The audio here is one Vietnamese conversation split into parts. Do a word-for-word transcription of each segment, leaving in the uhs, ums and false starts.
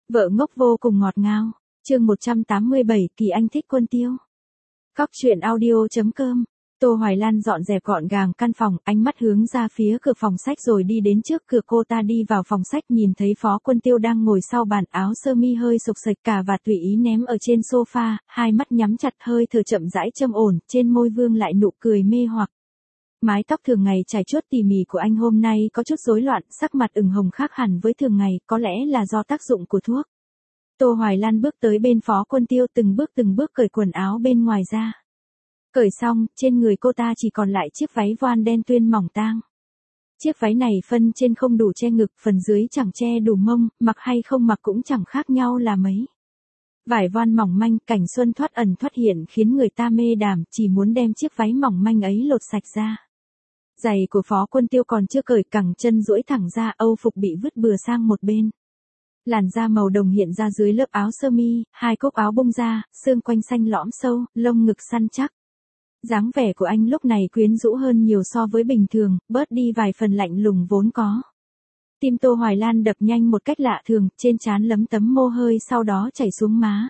Vợ ngốc vô cùng ngọt ngào. Chương một trăm tám mươi bảy, Kỳ Anh thích Quân Tiêu. Cóc truyện audio.com. Tô Hoài Lan dọn dẹp gọn gàng căn phòng, ánh mắt hướng ra phía cửa phòng sách rồi đi đến trước cửa. Cô ta đi vào phòng sách nhìn thấy Phó Quân Tiêu đang ngồi sau bàn, áo sơ mi hơi xộc xệch cả và tùy ý ném ở trên sofa, hai mắt nhắm chặt, hơi thở chậm rãi châm ổn, trên môi vương lại nụ cười mê hoặc. Mái tóc thường ngày trải chuốt tỉ mỉ của anh hôm nay có chút rối loạn, sắc mặt ửng hồng khác hẳn với thường ngày, có lẽ là do tác dụng của thuốc. Tô Hoài Lan bước tới bên Phó Quân Tiêu, từng bước từng bước cởi quần áo bên ngoài ra. Cởi xong, trên người cô ta chỉ còn lại chiếc váy voan đen tuyên mỏng tang. Chiếc váy này phân trên không đủ che ngực, phần dưới chẳng che đủ mông, mặc hay không mặc cũng chẳng khác nhau là mấy. Vải voan mỏng manh, cảnh xuân thoát ẩn thoát hiện khiến người ta mê đàm, chỉ muốn đem chiếc váy mỏng manh ấy lột sạch ra. Giày của Phó Quân Tiêu còn chưa cởi, cẳng chân duỗi thẳng ra, âu phục bị vứt bừa sang một bên. Làn da màu đồng hiện ra dưới lớp áo sơ mi, hai cúc áo bung ra, xương quanh xanh lõm sâu, lông ngực săn chắc. Dáng vẻ của anh lúc này quyến rũ hơn nhiều so với bình thường, bớt đi vài phần lạnh lùng vốn có. Tim Tô Hoài Lan đập nhanh một cách lạ thường, trên trán lấm tấm mồ hôi sau đó chảy xuống má.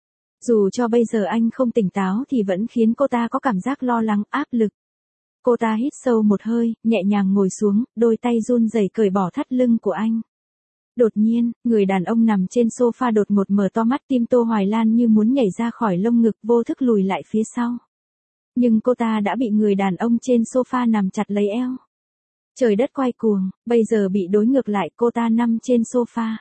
Dù cho bây giờ anh không tỉnh táo thì vẫn khiến cô ta có cảm giác lo lắng, áp lực. Cô ta hít sâu một hơi, nhẹ nhàng ngồi xuống, đôi tay run rẩy cởi bỏ thắt lưng của anh. Đột nhiên, người đàn ông nằm trên sofa đột ngột mở to mắt, tim Tô Hoài Lan như muốn nhảy ra khỏi lông ngực, vô thức lùi lại phía sau. Nhưng cô ta đã bị người đàn ông trên sofa nằm chặt lấy eo. Trời đất quay cuồng, bây giờ bị đối ngược lại, cô ta nằm trên sofa.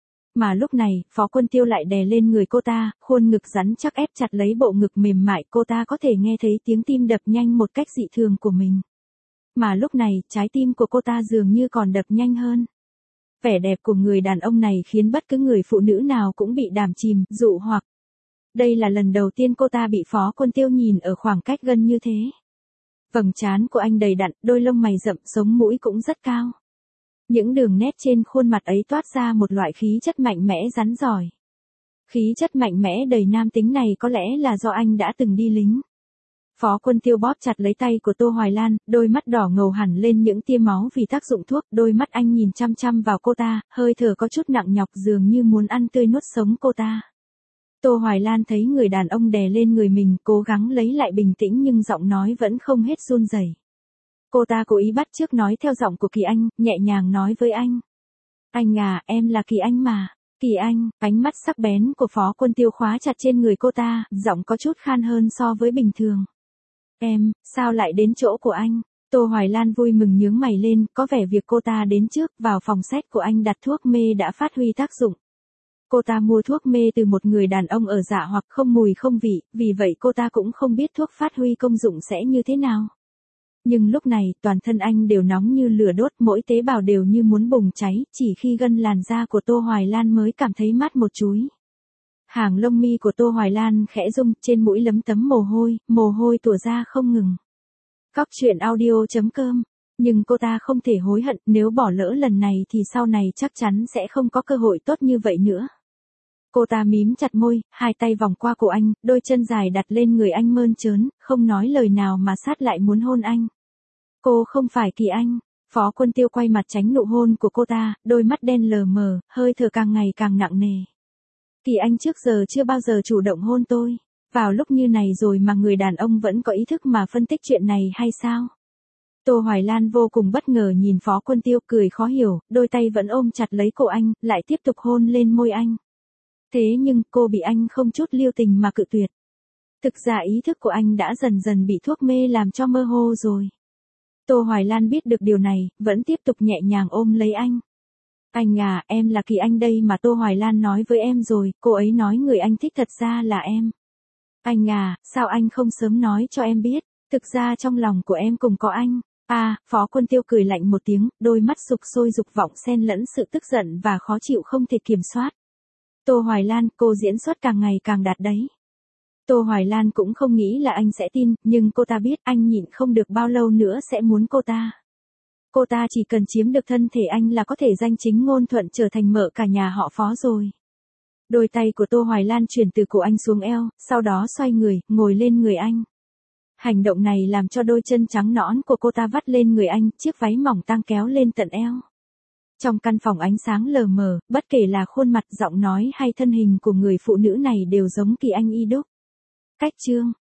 Mà lúc này, Phó Quân Tiêu lại đè lên người cô ta, khuôn ngực rắn chắc ép chặt lấy bộ ngực mềm mại, cô ta có thể nghe thấy tiếng tim đập nhanh một cách dị thường của mình. Mà lúc này, trái tim của cô ta dường như còn đập nhanh hơn. Vẻ đẹp của người đàn ông này khiến bất cứ người phụ nữ nào cũng bị đàm chìm, dụ hoặc. Đây là lần đầu tiên cô ta bị Phó Quân Tiêu nhìn ở khoảng cách gần như thế. Vầng trán của anh đầy đặn, đôi lông mày rậm, sống mũi cũng rất cao. Những đường nét trên khuôn mặt ấy toát ra một loại khí chất mạnh mẽ rắn giỏi. Khí chất mạnh mẽ đầy nam tính này có lẽ là do anh đã từng đi lính. Phó Quân Tiêu bóp chặt lấy tay của Tô Hoài Lan, đôi mắt đỏ ngầu hẳn lên những tia máu vì tác dụng thuốc, đôi mắt anh nhìn chăm chăm vào cô ta, hơi thở có chút nặng nhọc dường như muốn ăn tươi nuốt sống cô ta. Tô Hoài Lan thấy người đàn ông đè lên người mình, cố gắng lấy lại bình tĩnh nhưng giọng nói vẫn không hết run rẩy. Cô ta cố ý bắt chước nói theo giọng của Kỳ Anh, nhẹ nhàng nói với anh. Anh à, em là Kỳ Anh mà. Kỳ Anh, ánh mắt sắc bén của Phó Quân Tiêu khóa chặt trên người cô ta, giọng có chút khan hơn so với bình thường. Em, sao lại đến chỗ của anh? Tô Hoài Lan vui mừng nhướng mày lên, có vẻ việc cô ta đến trước, vào phòng sách của anh đặt thuốc mê đã phát huy tác dụng. Cô ta mua thuốc mê từ một người đàn ông ở Dạ hoặc không mùi không vị, vì vậy cô ta cũng không biết thuốc phát huy công dụng sẽ như thế nào. Nhưng lúc này, toàn thân anh đều nóng như lửa đốt, mỗi tế bào đều như muốn bùng cháy, chỉ khi gân làn da của Tô Hoài Lan mới cảm thấy mát một chúi. Hàng lông mi của Tô Hoài Lan khẽ rung, trên mũi lấm tấm mồ hôi, mồ hôi tủa ra không ngừng. Cóc truyện audio.com. Nhưng cô ta không thể hối hận, nếu bỏ lỡ lần này thì sau này chắc chắn sẽ không có cơ hội tốt như vậy nữa. Cô ta mím chặt môi, hai tay vòng qua cổ anh, đôi chân dài đặt lên người anh mơn trớn, không nói lời nào mà sát lại muốn hôn anh. Cô không phải Kỳ Anh. Phó Quân Tiêu quay mặt tránh nụ hôn của cô ta, đôi mắt đen lờ mờ, hơi thở càng ngày càng nặng nề. Kỳ Anh trước giờ chưa bao giờ chủ động hôn tôi. Vào lúc như này rồi mà người đàn ông vẫn có ý thức mà phân tích chuyện này hay sao? Tô Hoài Lan vô cùng bất ngờ nhìn Phó Quân Tiêu, cười khó hiểu, đôi tay vẫn ôm chặt lấy cổ anh, lại tiếp tục hôn lên môi anh. Thế nhưng, cô bị anh không chút lưu tình mà cự tuyệt. Thực ra ý thức của anh đã dần dần bị thuốc mê làm cho mơ hồ rồi. Tô Hoài Lan biết được điều này, vẫn tiếp tục nhẹ nhàng ôm lấy anh. Anh à, em là Kỳ Anh đây mà Tô Hoài Lan nói với em rồi, cô ấy nói người anh thích thật ra là em. Anh à, sao anh không sớm nói cho em biết, thực ra trong lòng của em cùng có anh. À, Phó Quân Tiêu cười lạnh một tiếng, đôi mắt sục sôi dục vọng xen lẫn sự tức giận và khó chịu không thể kiểm soát. Tô Hoài Lan, cô diễn xuất càng ngày càng đạt đấy. Tô Hoài Lan cũng không nghĩ là anh sẽ tin, nhưng cô ta biết anh nhịn không được bao lâu nữa sẽ muốn cô ta. Cô ta chỉ cần chiếm được thân thể anh là có thể danh chính ngôn thuận trở thành mợ cả nhà họ Phó rồi. Đôi tay của Tô Hoài Lan chuyển từ cổ anh xuống eo, sau đó xoay người, ngồi lên người anh. Hành động này làm cho đôi chân trắng nõn của cô ta vắt lên người anh, chiếc váy mỏng tang kéo lên tận eo. Trong căn phòng ánh sáng lờ mờ, bất kể là khuôn mặt, giọng nói hay thân hình của người phụ nữ này đều giống Kỳ Anh y đúc. Cách chương